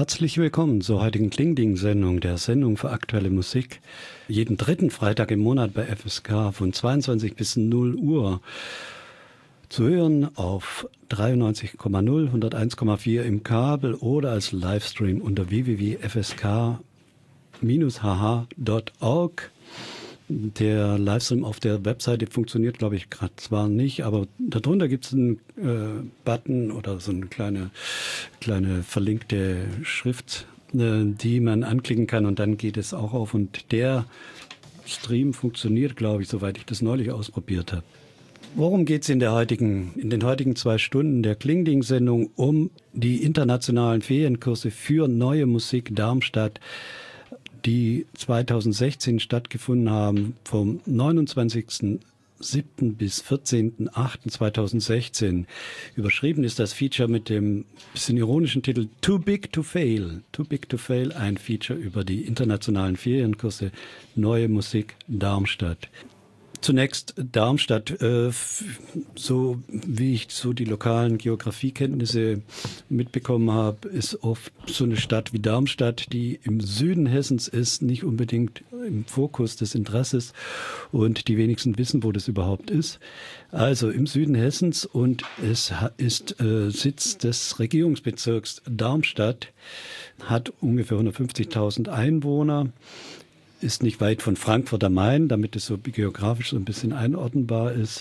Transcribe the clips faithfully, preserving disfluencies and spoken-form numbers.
Herzlich willkommen zur heutigen Klingding-Sendung, der Sendung für aktuelle Musik. Jeden dritten Freitag im Monat bei F S K von zweiundzwanzig bis null Uhr. Zu hören auf dreiundneunzig Komma null, hunderteins Komma vier im Kabel oder als Livestream unter w w w punkt f s k Bindestrich h h punkt org. Der Livestream auf der Webseite funktioniert, glaube ich, gerade zwar nicht, aber darunter gibt es einen äh, Button oder so eine kleine, kleine verlinkte Schrift, äh, die man anklicken kann und dann geht es auch auf. Und der Stream funktioniert, glaube ich, soweit ich das neulich ausprobiert habe. Worum geht es in der heutigen, in den heutigen zwei Stunden der Klingding-Sendung? Um die internationalen Ferienkurse für neue Musik Darmstadt, die zweitausendsechzehn stattgefunden haben, vom neunundzwanzigsten siebten bis vierzehnten achten zweitausendsechzehn. Überschrieben ist das Feature mit dem bisschen ironischen Titel Too Big to Fail. Too Big to Fail, ein Feature über die internationalen Ferienkurse Neue Musik Darmstadt. Zunächst Darmstadt, äh, so wie ich so die lokalen Geografiekenntnisse mitbekommen habe, ist oft so eine Stadt wie Darmstadt, die im Süden Hessens ist, nicht unbedingt im Fokus des Interesses und die wenigsten wissen, wo das überhaupt ist. Also im Süden Hessens und es ist äh, Sitz des Regierungsbezirks Darmstadt, hat ungefähr hundertfünfzigtausend Einwohner. Ist nicht weit von Frankfurt am Main, damit es so geografisch so ein bisschen einordnbar ist.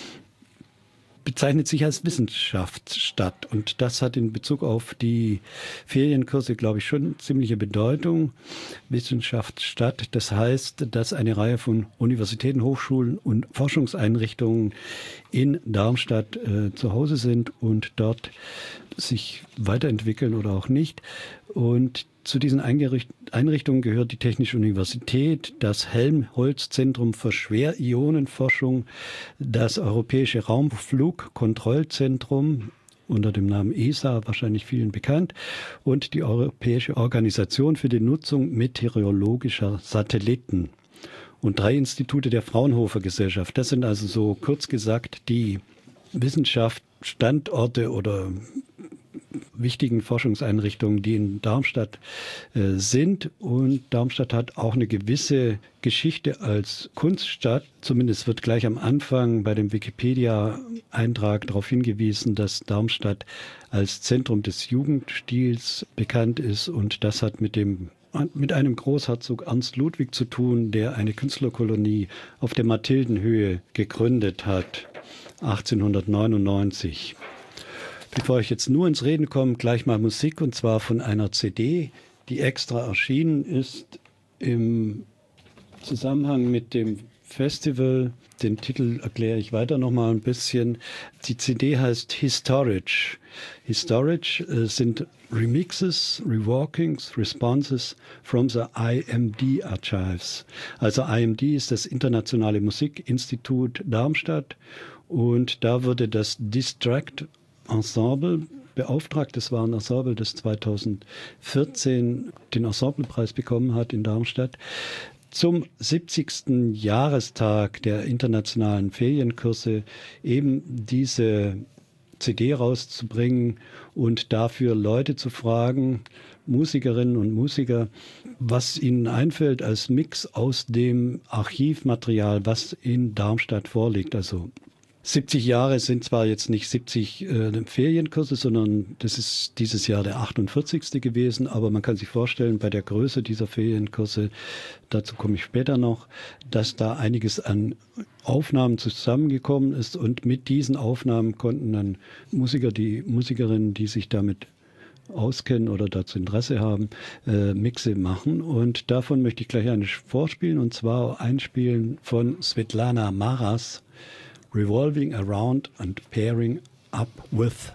Bezeichnet sich als Wissenschaftsstadt und das hat in Bezug auf die Ferienkurse, glaube ich, schon ziemliche Bedeutung. Wissenschaftsstadt, das heißt, dass eine Reihe von Universitäten, Hochschulen und Forschungseinrichtungen in Darmstadt äh, zu Hause sind und dort sich weiterentwickeln oder auch nicht. Und zu diesen Einrichtungen gehört die Technische Universität, das Helmholtz-Zentrum für Schwerionenforschung, das Europäische Raumflugkontrollzentrum, unter dem Namen E S A, wahrscheinlich vielen bekannt, und die Europäische Organisation für die Nutzung meteorologischer Satelliten und drei Institute der Fraunhofer Gesellschaft. Das sind also so kurz gesagt die Wissenschaftsstandorte oder wichtigen Forschungseinrichtungen, die in Darmstadt äh, sind. Und Darmstadt hat auch eine gewisse Geschichte als Kunststadt. Zumindest wird gleich am Anfang bei dem Wikipedia-Eintrag darauf hingewiesen, dass Darmstadt als Zentrum des Jugendstils bekannt ist. Und das hat mit dem mit einem Großherzog Ernst Ludwig zu tun, der eine Künstlerkolonie auf der Mathildenhöhe gegründet hat, achtzehnhundertneunundneunzig. Bevor ich jetzt nur ins Reden komme, gleich mal Musik, und zwar von einer C D, die extra erschienen ist im Zusammenhang mit dem Festival. Den Titel erkläre ich weiter noch mal ein bisschen. Die C D heißt Historic. Historic äh, sind Remixes, Reworkings, Responses from the I M D Archives. Also I M D ist das Internationale Musikinstitut Darmstadt und da wurde das Distract Ensemble beauftragt. Das war ein Ensemble, das zweitausendvierzehn den Ensemblepreis bekommen hat in Darmstadt, zum siebzigsten Jahrestag der internationalen Ferienkurse eben diese C D rauszubringen und dafür Leute zu fragen, Musikerinnen und Musiker, was ihnen einfällt als Mix aus dem Archivmaterial, was in Darmstadt vorliegt. Also siebzig Jahre sind zwar jetzt nicht siebzig äh, Ferienkurse, sondern das ist dieses Jahr der achtundvierzigste gewesen, aber man kann sich vorstellen, bei der Größe dieser Ferienkurse, dazu komme ich später noch, dass da einiges an Aufnahmen zusammengekommen ist und mit diesen Aufnahmen konnten dann Musiker, die Musikerinnen, die sich damit auskennen oder dazu Interesse haben, äh, Mixe machen. Und davon möchte ich gleich eine vorspielen, und zwar einspielen von Svetlana Maras, Revolving Around and Pairing Up With.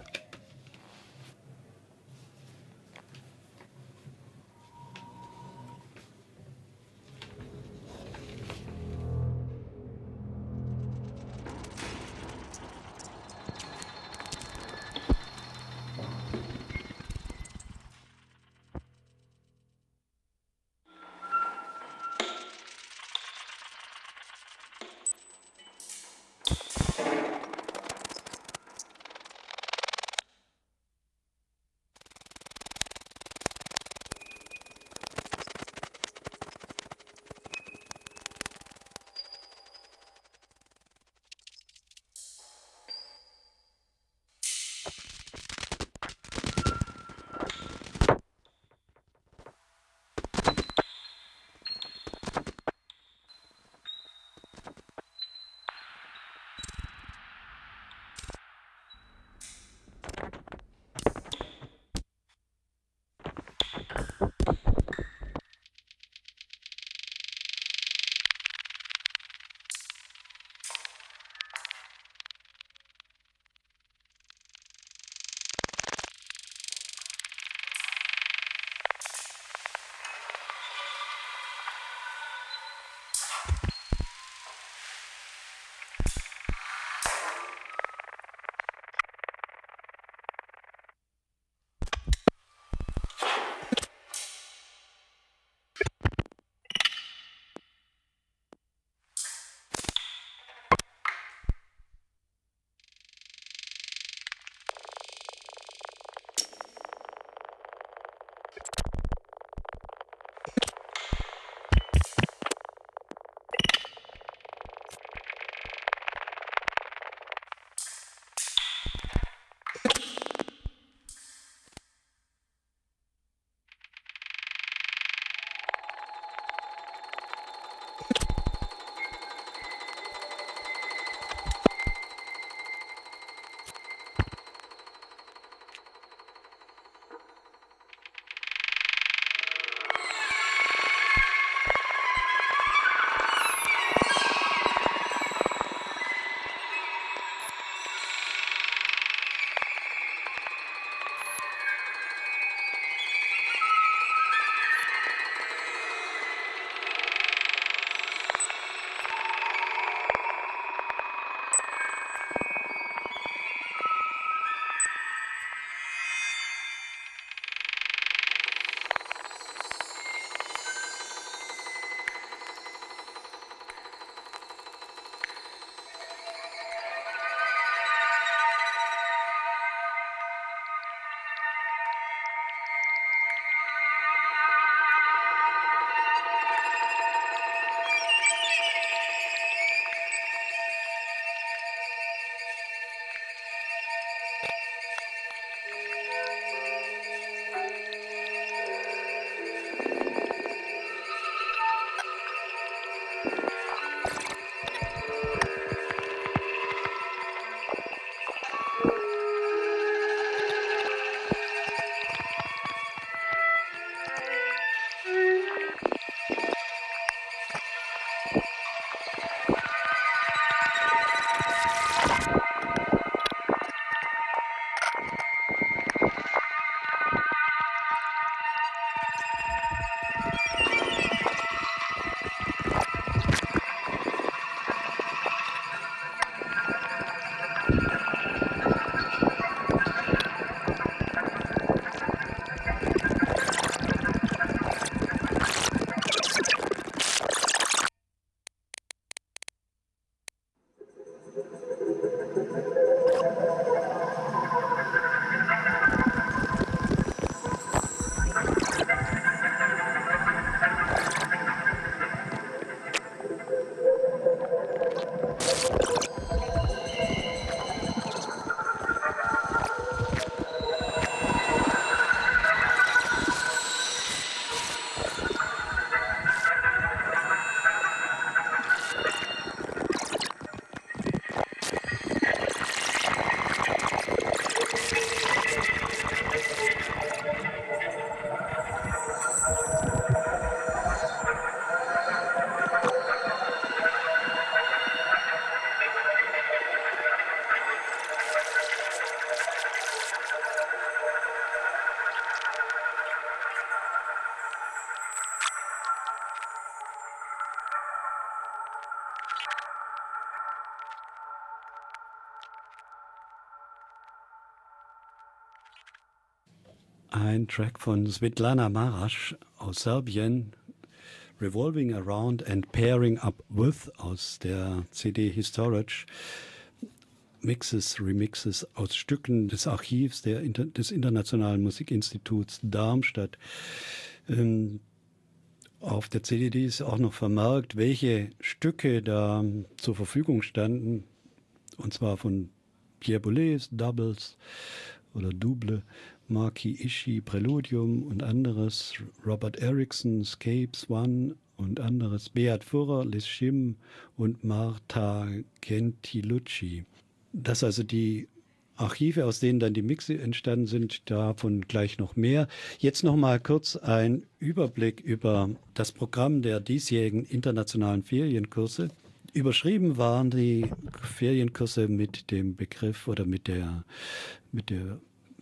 ein Track von Svetlana Marasch aus Serbien, Revolving Around and Pairing Up With aus der C D Historisch. Mixes, Remixes aus Stücken des Archivs der, des Internationalen Musikinstituts Darmstadt. Ähm, auf der C D ist auch noch vermerkt, welche Stücke da zur Verfügung standen, und zwar von Pierre Boulez, Doubles oder Double, Maki Ishii, Präludium und anderes, Robert Erickson, Scapes One und anderes, Beat Furrer, Liz Schim und Marta Gentilucci. Das also die Archive, aus denen dann die Mixe entstanden sind, davon gleich noch mehr. Jetzt noch mal kurz ein Überblick über das Programm der diesjährigen internationalen Ferienkurse. Überschrieben waren die Ferienkurse mit dem Begriff oder mit der, mit der,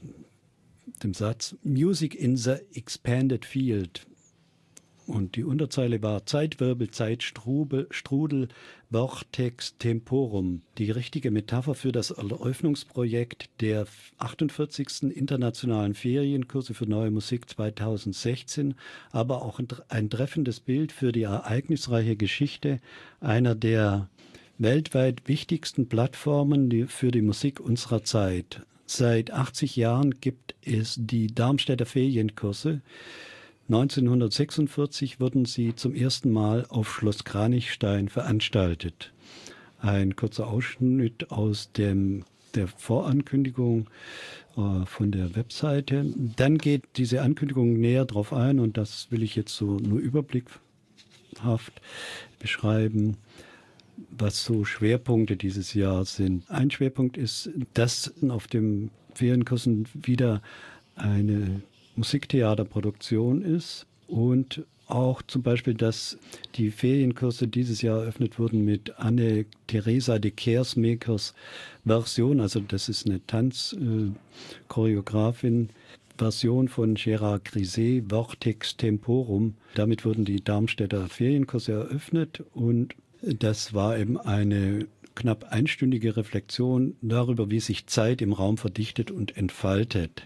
dem Satz Music in the Expanded Field. Und die Unterzeile war Zeitwirbel, Zeitstrudel, Strudel, Vortex, Temporum. Die richtige Metapher für das Eröffnungsprojekt der achtundvierzigsten internationalen Ferienkurse für neue Musik zweitausendsechzehn, aber auch ein treffendes Bild für die ereignisreiche Geschichte einer der weltweit wichtigsten Plattformen für die Musik unserer Zeit. Seit achtzig Jahren gibt es die Darmstädter Ferienkurse. neunzehnhundertsechsundvierzig wurden sie zum ersten Mal auf Schloss Kranichstein veranstaltet. Ein kurzer Ausschnitt aus dem, der Vorankündigung äh, von der Webseite. Dann geht diese Ankündigung näher drauf ein, und das will ich jetzt so nur überblickhaft beschreiben, was so Schwerpunkte dieses Jahr sind. Ein Schwerpunkt ist, dass auf dem Ferienkursen wieder eine Musiktheaterproduktion ist, und auch zum Beispiel, dass die Ferienkurse dieses Jahr eröffnet wurden mit Anne-Theresa de Kersmakers Version, also das ist eine Tanzchoreografin, äh, Version von Gérard Griset, Vortex Temporum. Damit wurden die Darmstädter Ferienkurse eröffnet, und das war eben eine knapp einstündige Reflexion darüber, wie sich Zeit im Raum verdichtet und entfaltet.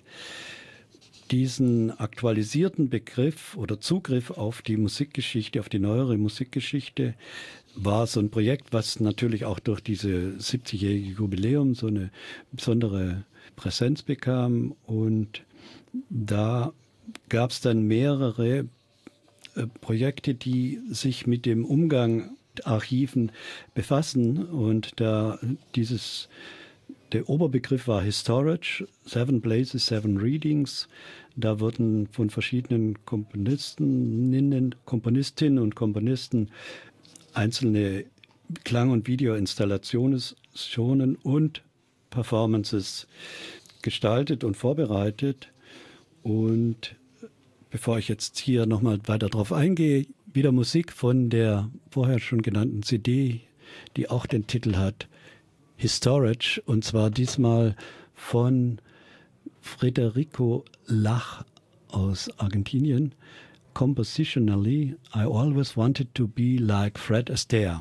Diesen aktualisierten Begriff oder Zugriff auf die Musikgeschichte, auf die neuere Musikgeschichte, war so ein Projekt, was natürlich auch durch diese siebzigjährige Jubiläum so eine besondere Präsenz bekam. Und da gab es dann mehrere äh, Projekte, die sich mit dem Umgang mit Archiven befassen. Und da dieses Der Oberbegriff war Historisch, Seven Places, Seven Readings. Da wurden von verschiedenen Komponistinnen, Komponistinnen und Komponisten einzelne Klang- und Videoinstallationen und Performances gestaltet und vorbereitet. Und bevor ich jetzt hier nochmal weiter drauf eingehe, wieder Musik von der vorher schon genannten C D, die auch den Titel hat Historisch, und zwar diesmal von Federico Lach aus Argentinien. Compositionally, I always wanted to be like Fred Astaire.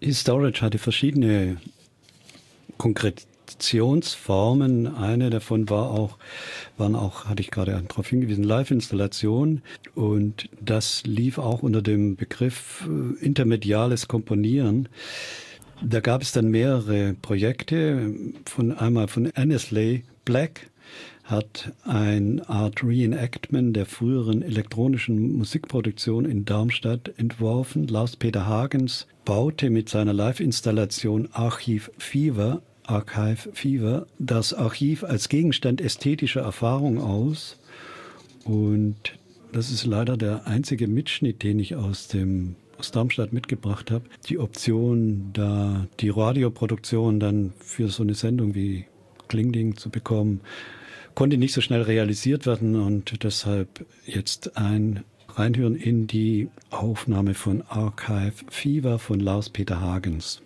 E-Storage hatte verschiedene Konkretionsformen. Eine davon war auch, waren auch, hatte ich gerade darauf hingewiesen, Live-Installation. Und das lief auch unter dem Begriff äh, intermediales Komponieren. Da gab es dann mehrere Projekte. Von einmal von Annesley Black hat eine Art Reenactment der früheren elektronischen Musikproduktion in Darmstadt entworfen. Lars-Peter Hagens baute mit seiner Live-Installation Archiv Fever, Archive Fever das Archiv als Gegenstand ästhetischer Erfahrung aus. Und das ist leider der einzige Mitschnitt, den ich aus dem aus Darmstadt mitgebracht habe. Die Option, da die Radioproduktion dann für so eine Sendung wie Klingding zu bekommen, konnte nicht so schnell realisiert werden und deshalb jetzt ein Reinhören in die Aufnahme von Archive Fever von Lars-Peter Hagens.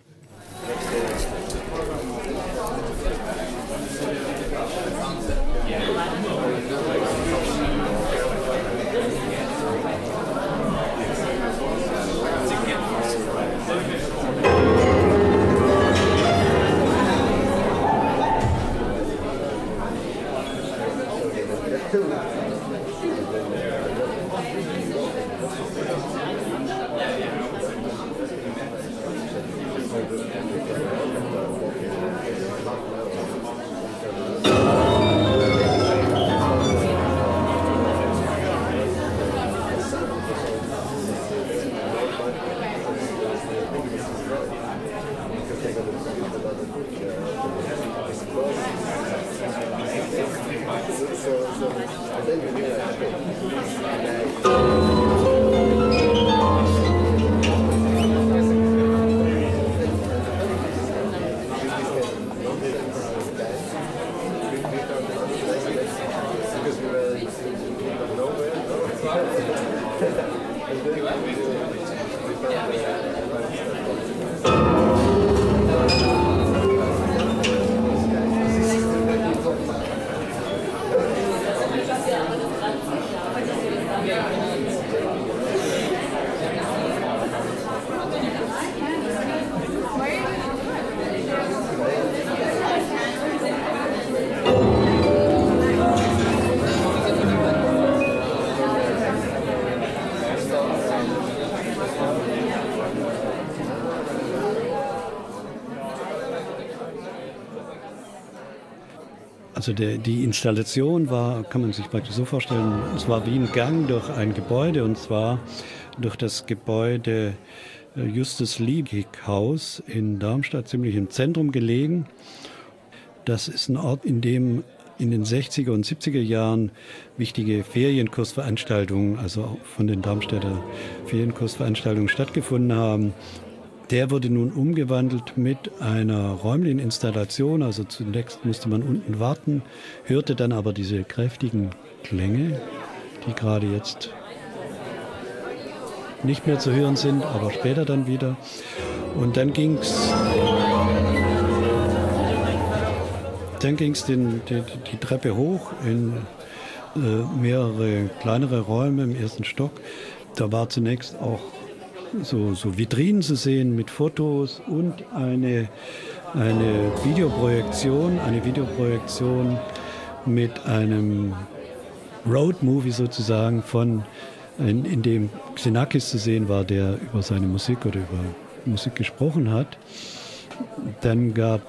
Also der, die Installation war, kann man sich praktisch so vorstellen, es war wie ein Gang durch ein Gebäude, und zwar durch das Gebäude Justus-Liebig-Haus in Darmstadt, ziemlich im Zentrum gelegen. Das ist ein Ort, in dem in den sechziger und siebziger Jahren wichtige Ferienkursveranstaltungen, also von den Darmstädter Ferienkursveranstaltungen stattgefunden haben. Der wurde nun umgewandelt mit einer räumlichen Installation. Also zunächst musste man unten warten, hörte dann aber diese kräftigen Klänge, die gerade jetzt nicht mehr zu hören sind, aber später dann wieder. Und dann ging es dann ging's den, die, die Treppe hoch in äh, mehrere kleinere Räume im ersten Stock. Da war zunächst auch So, so Vitrinen zu sehen mit Fotos und eine, eine Videoprojektion, eine Videoprojektion mit einem Roadmovie sozusagen von, in, in dem Xenakis zu sehen war, der über seine Musik oder über Musik gesprochen hat. Dann gab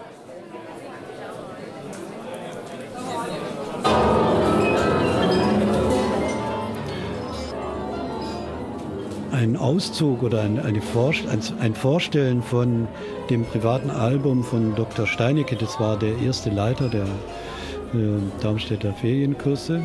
ein Auszug oder ein, eine Vor- ein Vorstellen von dem privaten Album von Doktor Steinecke. Das war der erste Leiter der äh, Darmstädter Ferienkurse.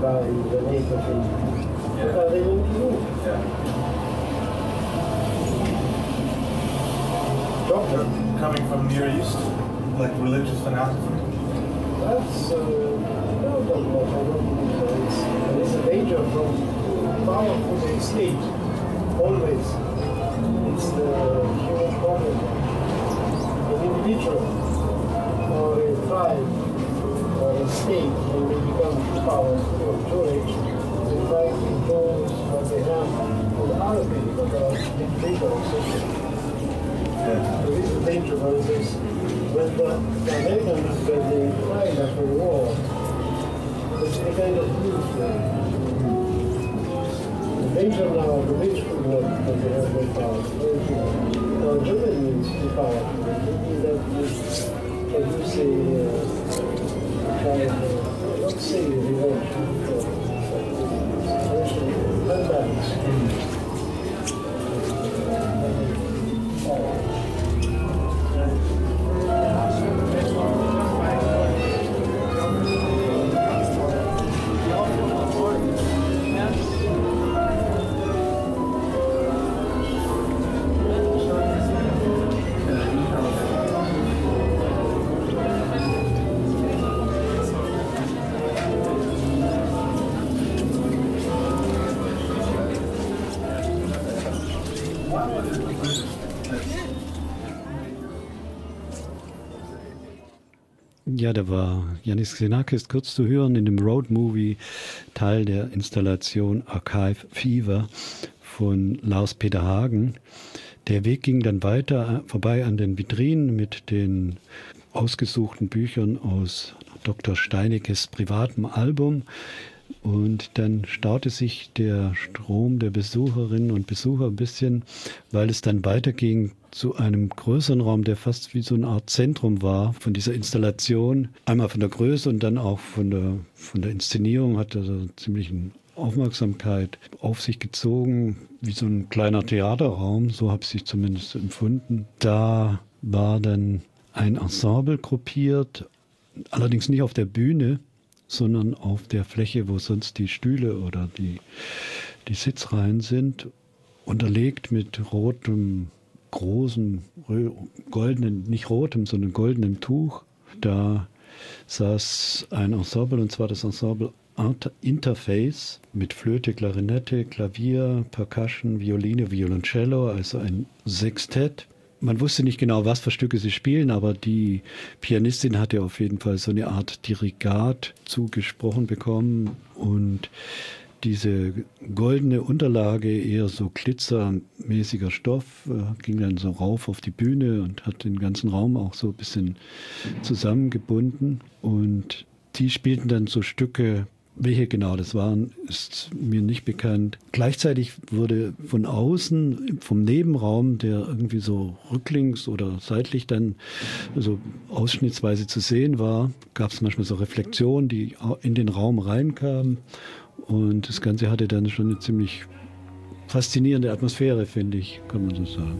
find the native people. What are they going to do? Yeah. Doctor? Coming from Near East, like religious fanaticism. That's, uh, no, no, no, no, no. It's, there is a danger from power to the state, always. It's the human problem. An individual or a tribe or a state, when they become powerful or too rich, they try to impose what they have on other people that are dictators. Yeah. So this is the danger, for instance, when the, the Americans, when they tried after the war, it's a kind of news. The danger now of the rich people that they have no power. Now, Germany needs to power. Maybe that is, as you say, uh, kind of, uh, not say revolt, but situation unbalanced. Ja, da war Yannis Xenakis kurz zu hören in dem Road-Movie, Teil der Installation Archive Fever von Lars-Peter Hagen. Der Weg ging dann weiter vorbei an den Vitrinen mit den ausgesuchten Büchern aus Doktor Steinekes privatem Album. Und dann staute sich der Strom der Besucherinnen und Besucher ein bisschen, weil es dann weiterging zu einem größeren Raum, der fast wie so eine Art Zentrum war von dieser Installation. Einmal von der Größe und dann auch von der, von der Inszenierung hat er so ziemlich eine Aufmerksamkeit auf sich gezogen, wie so ein kleiner Theaterraum, so habe ich es zumindest empfunden. Da war dann ein Ensemble gruppiert, allerdings nicht auf der Bühne, sondern auf der Fläche, wo sonst die Stühle oder die, die Sitzreihen sind, unterlegt mit rotem, großem, goldenen, nicht rotem, sondern goldenem Tuch. Da saß ein Ensemble, und zwar das Ensemble Interface mit Flöte, Klarinette, Klavier, Percussion, Violine, Violoncello, also ein Sextett. Man wusste nicht genau, was für Stücke sie spielen, aber die Pianistin hatte auf jeden Fall so eine Art Dirigat zugesprochen bekommen und diese goldene Unterlage, eher so glitzermäßiger Stoff, äh, ging dann so rauf auf die Bühne und hat den ganzen Raum auch so ein bisschen zusammengebunden. Und die spielten dann so Stücke, welche genau das waren, ist mir nicht bekannt. Gleichzeitig wurde von außen, vom Nebenraum, der irgendwie so rücklings oder seitlich dann so ausschnittsweise zu sehen war, gab es manchmal so Reflexionen, die in den Raum reinkamen. Und das Ganze hatte dann schon eine ziemlich faszinierende Atmosphäre, finde ich, kann man so sagen.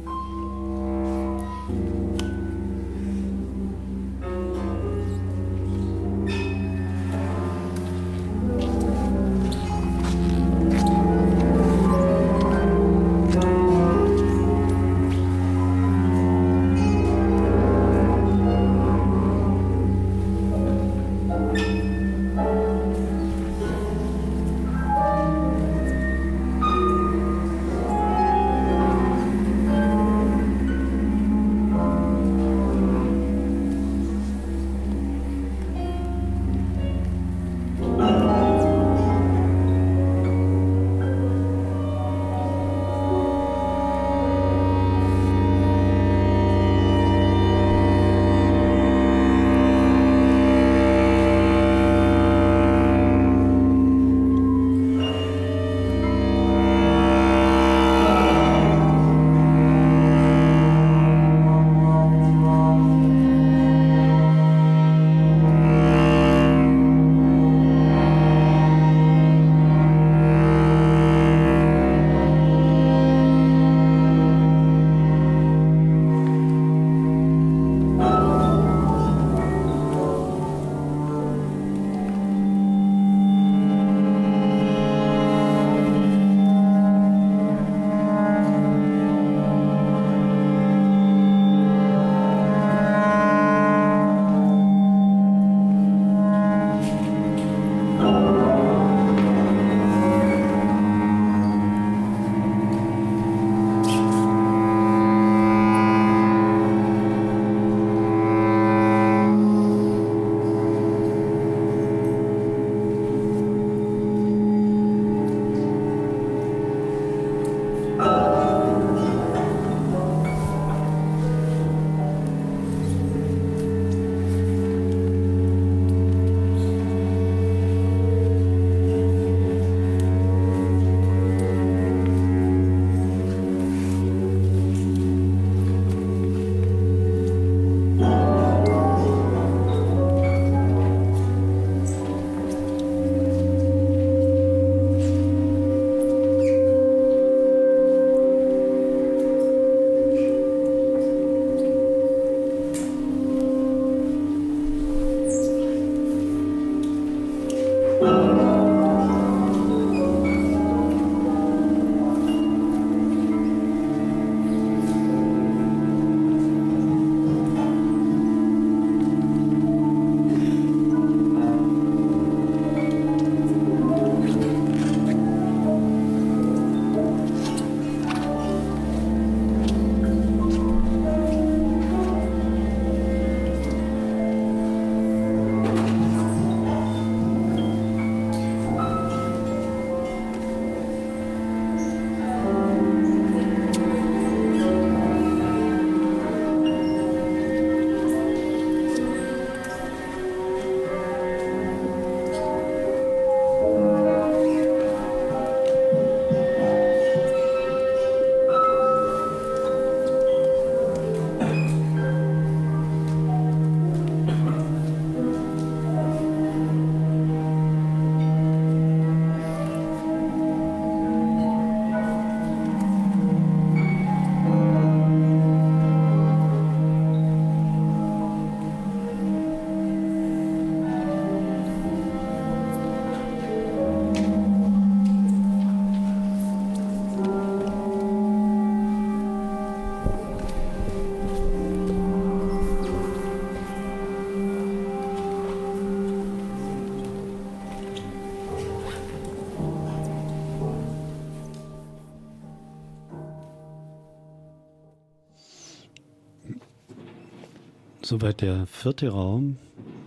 Soweit der vierte Raum.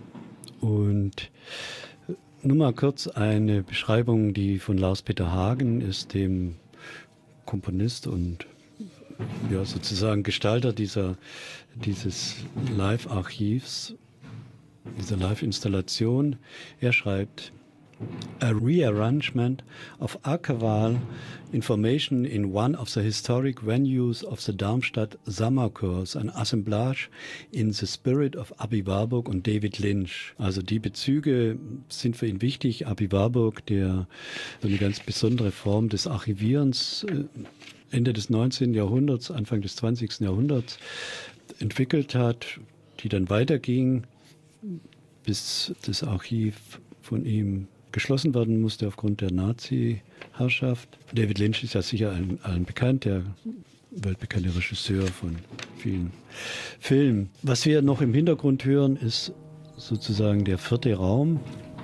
Und nur mal kurz eine Beschreibung, die von Lars-Peter Hagen ist, dem Komponist und ja, sozusagen Gestalter dieser, dieses Live-Archivs, dieser Live-Installation. Er schreibt: A rearrangement of archival information in one of the historic venues of the Darmstadt Summer Course, an assemblage in the spirit of Abi Warburg und David Lynch. Also die Bezüge sind für ihn wichtig. Abi Warburg, der so eine ganz besondere Form des Archivierens Ende des neunzehnten Jahrhunderts, Anfang des zwanzigsten Jahrhunderts entwickelt hat, die dann weiterging, bis das Archiv von ihm geschlossen werden musste aufgrund der Nazi-Herrschaft. David Lynch ist ja sicher allen, allen bekannt, der weltbekannte Regisseur von vielen Filmen. Was wir noch im Hintergrund hören, ist sozusagen der vierte Raum,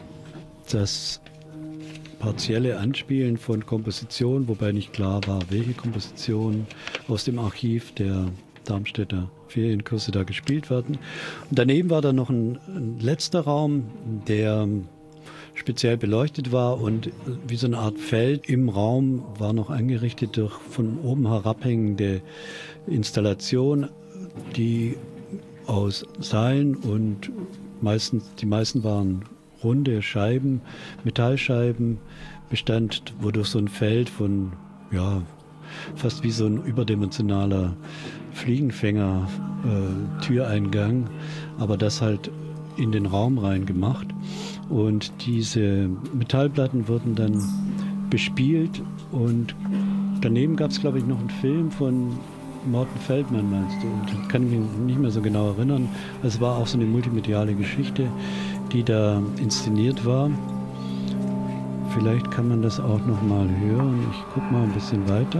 das partielle Anspielen von Kompositionen, wobei nicht klar war, welche Kompositionen aus dem Archiv der Darmstädter Ferienkurse da gespielt werden. Und daneben war da noch ein, ein letzter Raum, der speziell beleuchtet war und wie so eine Art Feld im Raum war noch eingerichtet durch von oben herabhängende Installation, die aus Seilen und meistens, die meisten waren runde Scheiben, Metallscheiben bestand, wodurch so ein Feld von, ja, fast wie so ein überdimensionaler Fliegenfänger, äh, Türeingang, aber das halt in den Raum rein gemacht. Und diese Metallplatten wurden dann bespielt und daneben gab es, glaube ich, noch einen Film von Morten Feldman, meinst du? Und das kann ich mich nicht mehr so genau erinnern. Es war auch so eine multimediale Geschichte, die da inszeniert war. Vielleicht kann man das auch noch mal hören. Ich gucke mal ein bisschen weiter.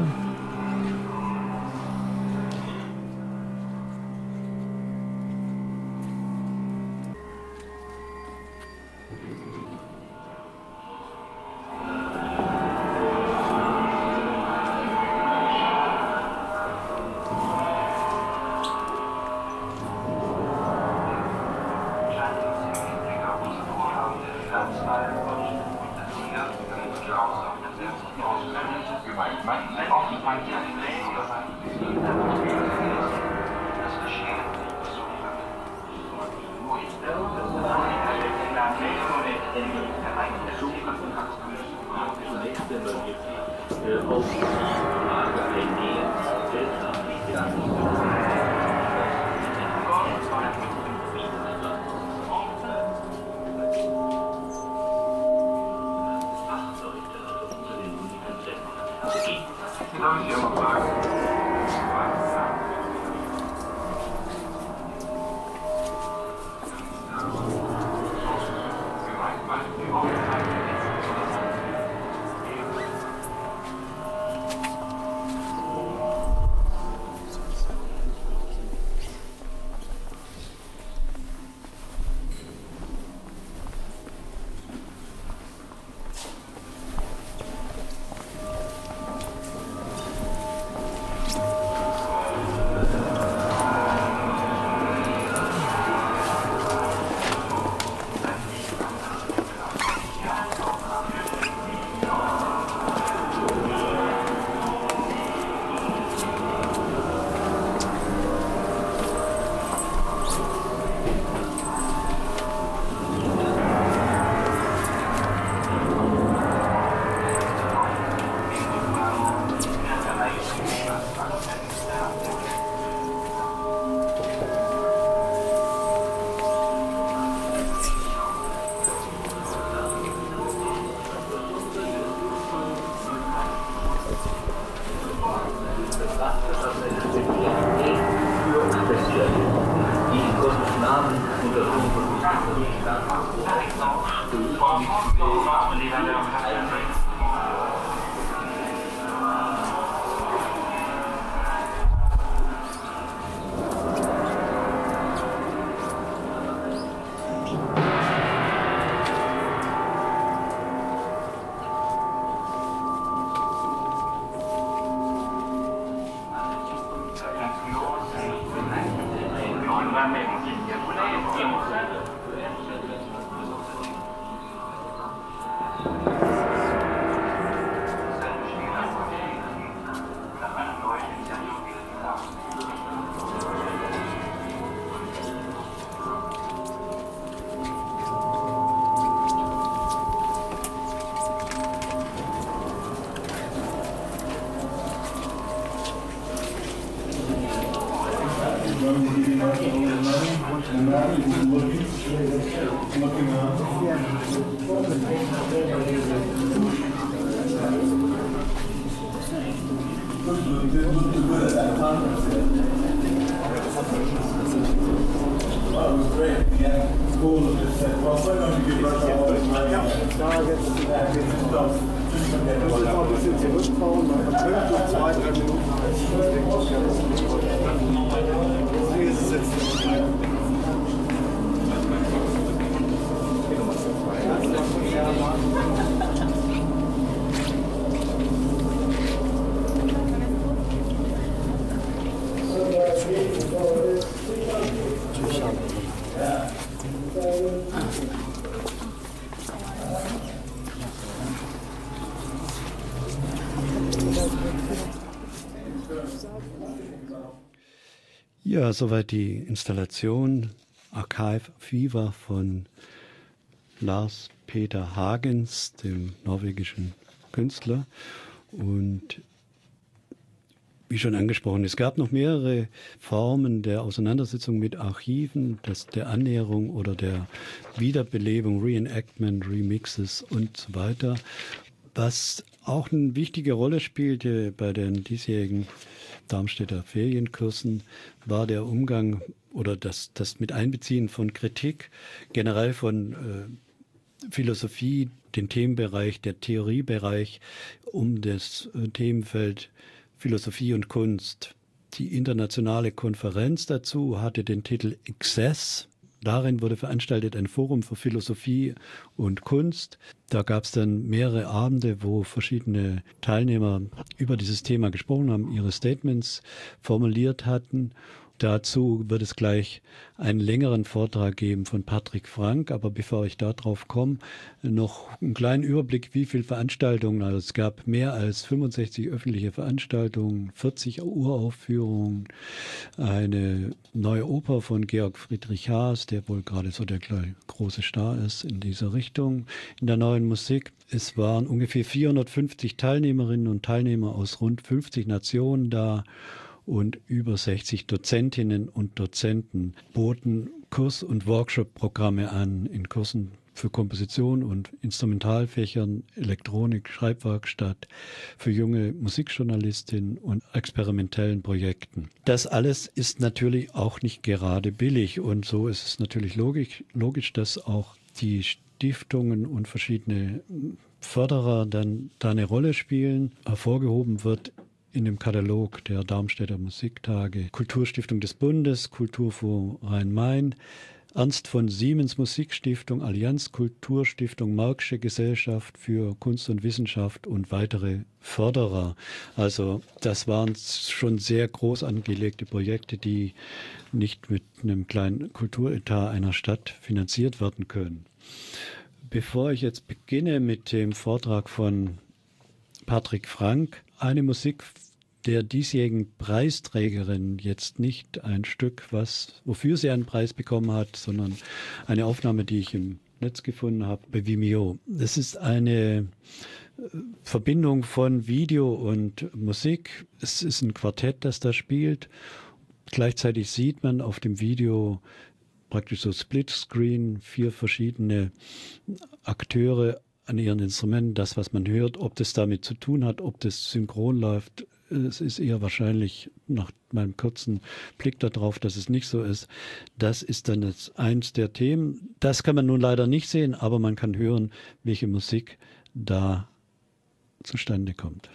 Ja, soweit die Installation Archive Fever von Lars Peter Hagens, dem norwegischen Künstler. Und wie schon angesprochen, es gab noch mehrere Formen der Auseinandersetzung mit Archiven, das, der Annäherung oder der Wiederbelebung, Reenactment, Remixes und so weiter. Was auch eine wichtige Rolle spielte bei den diesjährigen Darmstädter Ferienkursen, war der Umgang oder das, das mit Einbeziehen von Kritik, generell von äh, Philosophie, den Themenbereich, der Theoriebereich um das äh, Themenfeld Philosophie und Kunst. Die internationale Konferenz dazu hatte den Titel Access. Darin wurde veranstaltet ein Forum für Philosophie und Kunst. Da gab es dann mehrere Abende, wo verschiedene Teilnehmer über dieses Thema gesprochen haben, ihre Statements formuliert hatten. Dazu wird es gleich einen längeren Vortrag geben von Patrick Frank. Aber bevor ich darauf komme, noch einen kleinen Überblick, wie viele Veranstaltungen. Also es gab mehr als fünfundsechzig öffentliche Veranstaltungen, vierzig Uraufführungen, eine neue Oper von Georg Friedrich Haas, der wohl gerade so der große Star ist in dieser Richtung, in der neuen Musik. Es waren ungefähr vierhundertfünfzig Teilnehmerinnen und Teilnehmer aus rund fünfzig Nationen da. Und über sechzig Dozentinnen und Dozenten boten Kurs- und Workshop-Programme an in Kursen für Komposition und Instrumentalfächern, Elektronik, Schreibwerkstatt, für junge Musikjournalistinnen und experimentellen Projekten. Das alles ist natürlich auch nicht gerade billig und so ist es natürlich logisch, logisch, dass auch die Stiftungen und verschiedene Förderer dann da eine Rolle spielen. Hervorgehoben wird in dem Katalog der Darmstädter Musiktage Kulturstiftung des Bundes, Kulturfonds Rhein-Main, Ernst von Siemens Musikstiftung, Allianz Kulturstiftung, Marxische Gesellschaft für Kunst und Wissenschaft und weitere Förderer. Also das waren schon sehr groß angelegte Projekte, die nicht mit einem kleinen Kulturetat einer Stadt finanziert werden können. Bevor ich jetzt beginne mit dem Vortrag von Patrick Frank, eine Musik der diesjährigen Preisträgerin, jetzt nicht ein Stück, was, wofür sie einen Preis bekommen hat, sondern eine Aufnahme, die ich im Netz gefunden habe, bei Vimeo. Es ist eine Verbindung von Video und Musik. Es ist ein Quartett, das da spielt. Gleichzeitig sieht man auf dem Video praktisch so Splitscreen, vier verschiedene Akteure an ihren Instrumenten, das, was man hört, ob das damit zu tun hat, ob das synchron läuft. Es ist eher wahrscheinlich nach meinem kurzen Blick darauf, dass es nicht so ist. Das ist dann das eins der Themen. Das kann man nun leider nicht sehen, aber man kann hören, welche Musik da zustande kommt.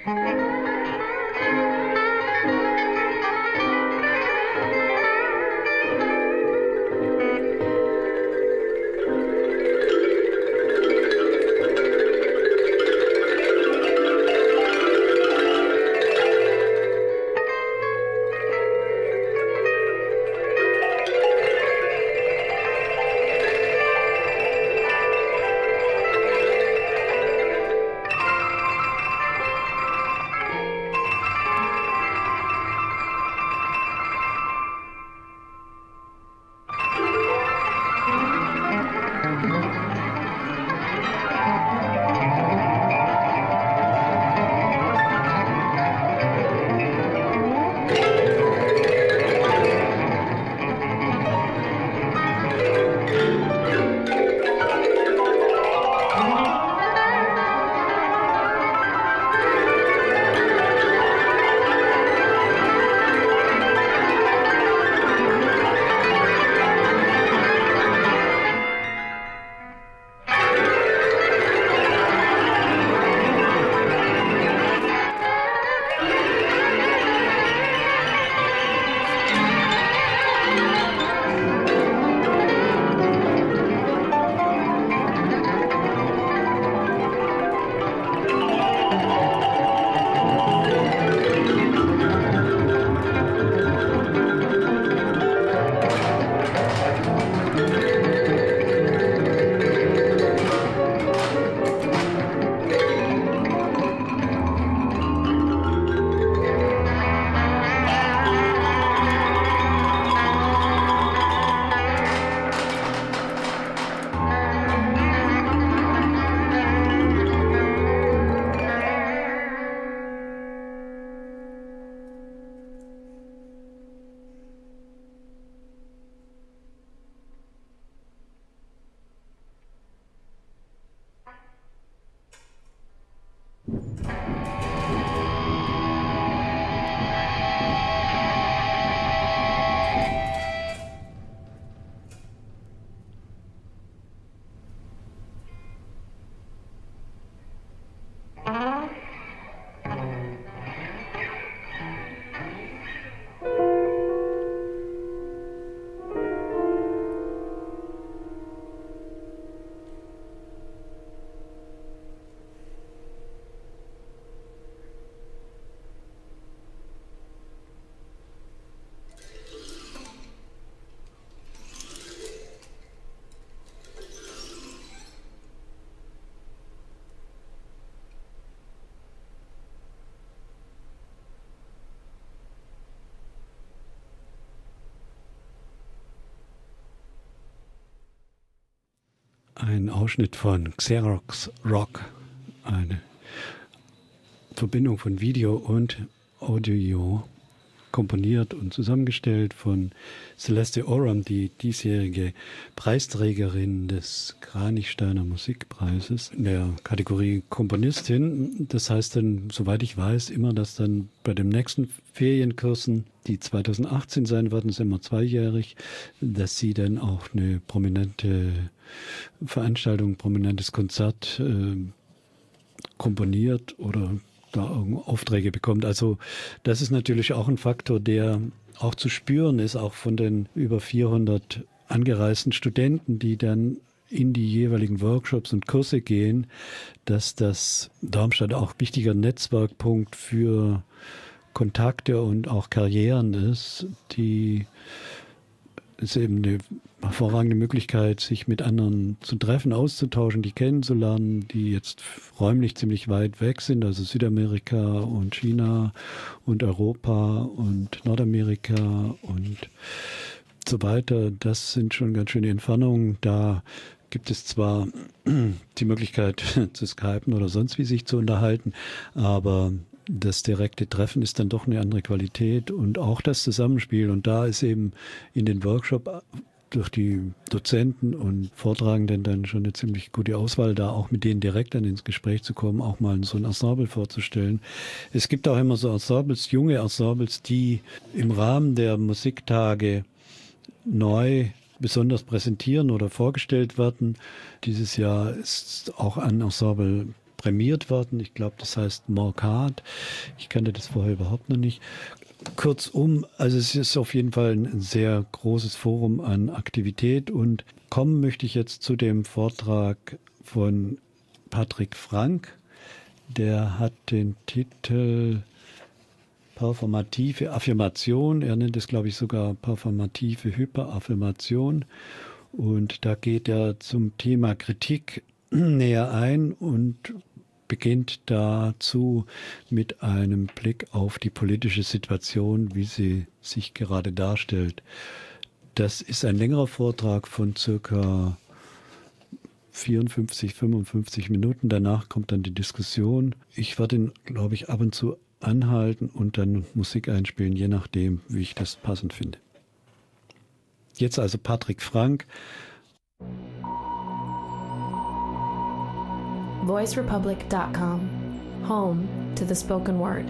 Ein Ausschnitt von Xerox Rock, eine Verbindung von Video und Audio, komponiert und zusammengestellt von Celeste Oram, die diesjährige Preisträgerin des Kranichsteiner Musikpreises in der Kategorie Komponistin. Das heißt dann, soweit ich weiß, immer, dass dann bei den nächsten Ferienkursen, die zweitausendachtzehn sein werden, ist immer zweijährig, dass sie dann auch eine prominente Veranstaltung, ein prominentes Konzert äh, komponiert oder da Aufträge bekommt. Also das ist natürlich auch ein Faktor, der auch zu spüren ist, auch von den über vierhundert angereisten Studenten, die dann in die jeweiligen Workshops und Kurse gehen, dass das Darmstadt auch wichtiger Netzwerkpunkt für Kontakte und auch Karrieren ist, die ist eben eine hervorragende Möglichkeit, sich mit anderen zu treffen, auszutauschen, die kennenzulernen, die jetzt räumlich ziemlich weit weg sind, also Südamerika und China und Europa und Nordamerika und so weiter. Das sind schon ganz schöne Entfernungen. Da gibt es zwar die Möglichkeit zu skypen oder sonst wie sich zu unterhalten, aber das direkte Treffen ist dann doch eine andere Qualität und auch das Zusammenspiel. Und da ist eben in den Workshop durch die Dozenten und Vortragenden dann schon eine ziemlich gute Auswahl da, auch mit denen direkt dann ins Gespräch zu kommen, auch mal so ein Ensemble vorzustellen. Es gibt auch immer so Ensembles, junge Ensembles, die im Rahmen der Musiktage neu besonders präsentieren oder vorgestellt werden. Dieses Jahr ist auch ein Ensemble prämiert worden. Ich glaube, das heißt Morcard. Ich kannte das vorher überhaupt noch nicht. Kurzum, also es ist auf jeden Fall ein sehr großes Forum an Aktivität und kommen möchte ich jetzt zu dem Vortrag von Patrick Frank. Der hat den Titel Performative Affirmation. Er nennt es, glaube ich, sogar performative Hyperaffirmation. Und da geht er zum Thema Kritik näher ein und beginnt dazu mit einem Blick auf die politische Situation, wie sie sich gerade darstellt. Das ist ein längerer Vortrag von circa vierundfünfzig, fünfundfünfzig Minuten. Danach kommt dann die Diskussion. Ich werde ihn, glaube ich, ab und zu anhalten und dann Musik einspielen, je nachdem, wie ich das passend finde. Jetzt also Patrick Frank. voice republic dot com, home to the spoken word.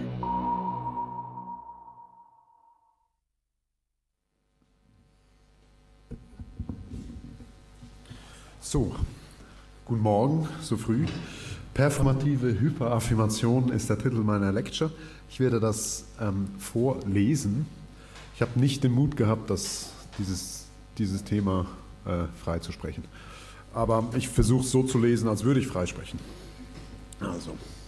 So, guten Morgen, so früh. Performative Hyperaffirmation ist der Titel meiner Lecture. Ich werde das ähm, vorlesen. Ich habe nicht den Mut gehabt, das, dieses, dieses Thema äh, frei zu sprechen. Aber ich versuche es so zu lesen, als würde ich freisprechen. Also,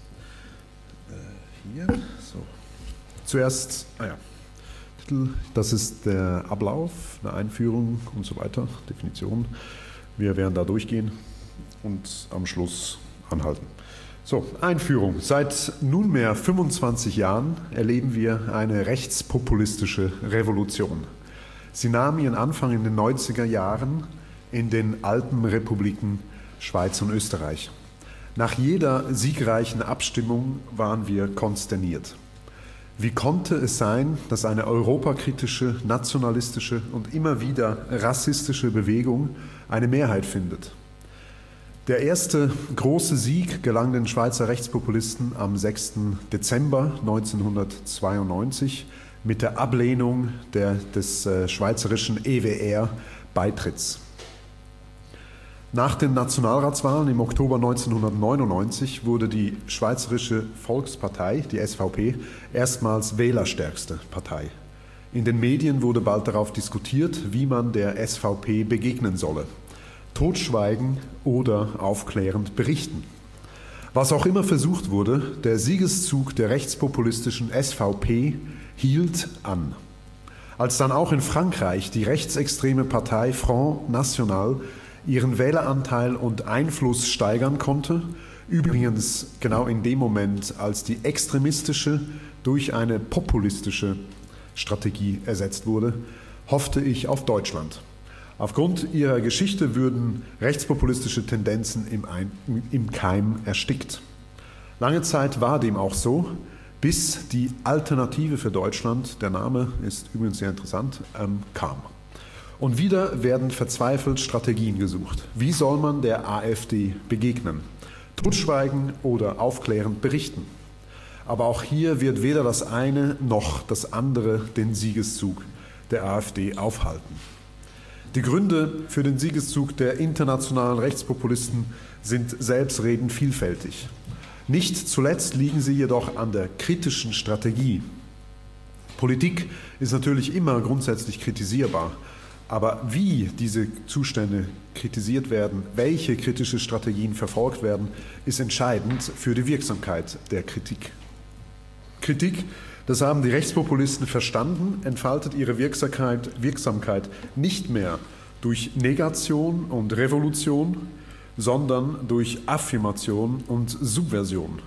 äh, hier, so. Zuerst, ah ja, Titel, das ist der Ablauf, eine Einführung und so weiter, Definition. Wir werden da durchgehen und am Schluss anhalten. So, Einführung. Seit nunmehr fünfundzwanzig Jahren erleben wir eine rechtspopulistische Revolution. Sie nahm ihren Anfang in den neunziger Jahren in den Alpenrepubliken Schweiz und Österreich. Nach jeder siegreichen Abstimmung waren wir konsterniert. Wie konnte es sein, dass eine europakritische, nationalistische und immer wieder rassistische Bewegung eine Mehrheit findet? Der erste große Sieg gelang den Schweizer Rechtspopulisten am sechsten Dezember neunzehnhundertzweiundneunzig mit der Ablehnung der, des äh, schweizerischen E W R-Beitritts. Nach den Nationalratswahlen im Oktober neunzehnhundertneunundneunzig wurde die Schweizerische Volkspartei, die S V P, erstmals wählerstärkste Partei. In den Medien wurde bald darauf diskutiert, wie man der S V P begegnen solle. Totschweigen oder aufklärend berichten. Was auch immer versucht wurde, der Siegeszug der rechtspopulistischen S V P hielt an. Als dann auch in Frankreich die rechtsextreme Partei Front National ihren Wähleranteil und Einfluss steigern konnte, übrigens genau in dem Moment, als die extremistische durch eine populistische Strategie ersetzt wurde, hoffte ich auf Deutschland. Aufgrund ihrer Geschichte würden rechtspopulistische Tendenzen im, Ein- im Keim erstickt. Lange Zeit war dem auch so, bis die Alternative für Deutschland, der Name ist übrigens sehr interessant, ähm, kam. Und wieder werden verzweifelt Strategien gesucht. Wie soll man der AfD begegnen? Totschweigen oder aufklärend berichten? Aber auch hier wird weder das eine noch das andere den Siegeszug der AfD aufhalten. Die Gründe für den Siegeszug der internationalen Rechtspopulisten sind selbstredend vielfältig. Nicht zuletzt liegen sie jedoch an der kritischen Strategie. Politik ist natürlich immer grundsätzlich kritisierbar, aber wie diese Zustände kritisiert werden, welche kritische Strategien verfolgt werden, ist entscheidend für die Wirksamkeit der Kritik. Kritik, das haben die Rechtspopulisten verstanden, entfaltet ihre Wirksamkeit, Wirksamkeit nicht mehr durch Negation und Revolution, sondern durch Affirmation und Subversion.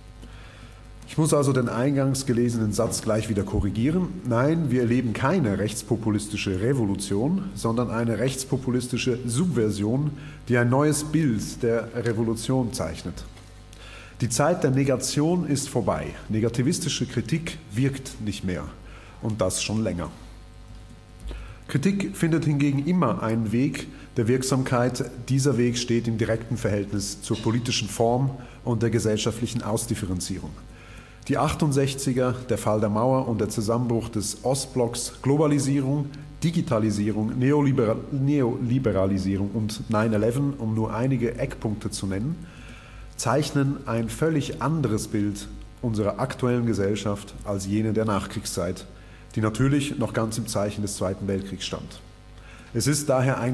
Ich muss also den eingangs gelesenen Satz gleich wieder korrigieren. Nein, wir erleben keine rechtspopulistische Revolution, sondern eine rechtspopulistische Subversion, die ein neues Bild der Revolution zeichnet. Die Zeit der Negation ist vorbei. Negativistische Kritik wirkt nicht mehr. Und das schon länger. Kritik findet hingegen immer einen Weg der Wirksamkeit. Dieser Weg steht im direkten Verhältnis zur politischen Form und der gesellschaftlichen Ausdifferenzierung. Die achtundsechziger, der Fall der Mauer und der Zusammenbruch des Ostblocks, Globalisierung, Digitalisierung, Neoliberal- Neoliberalisierung und neun elf, um nur einige Eckpunkte zu nennen, zeichnen ein völlig anderes Bild unserer aktuellen Gesellschaft als jene der Nachkriegszeit, die natürlich noch ganz im Zeichen des Zweiten Weltkriegs stand. Es ist daher ein